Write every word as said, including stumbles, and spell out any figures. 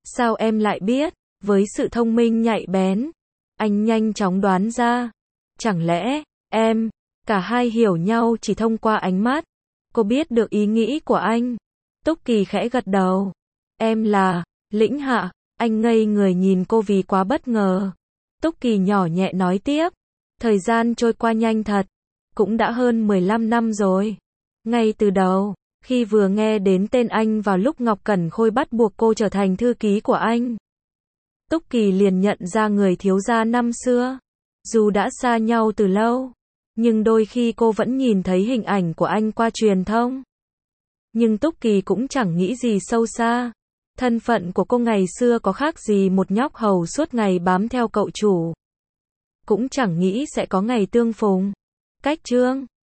Sao em lại biết? Với sự thông minh nhạy bén, anh nhanh chóng đoán ra. Chẳng lẽ, em, cả hai hiểu nhau chỉ thông qua ánh mắt. Cô biết được ý nghĩ của anh. Túc Kỳ khẽ gật đầu. Em là, Lĩnh Hạ. Anh ngây người nhìn cô vì quá bất ngờ. Túc Kỳ nhỏ nhẹ nói tiếp. Thời gian trôi qua nhanh thật. Cũng đã hơn mười lăm năm rồi. Ngay từ đầu, khi vừa nghe đến tên anh vào lúc Ngọc Cẩn Khôi bắt buộc cô trở thành thư ký của anh, Túc Kỳ liền nhận ra người thiếu gia năm xưa. Dù đã xa nhau từ lâu, nhưng đôi khi cô vẫn nhìn thấy hình ảnh của anh qua truyền thông. Nhưng Túc Kỳ cũng chẳng nghĩ gì sâu xa. Thân phận của cô ngày xưa có khác gì một nhóc hầu suốt ngày bám theo cậu chủ. Cũng chẳng nghĩ sẽ có ngày tương phùng. Cách chương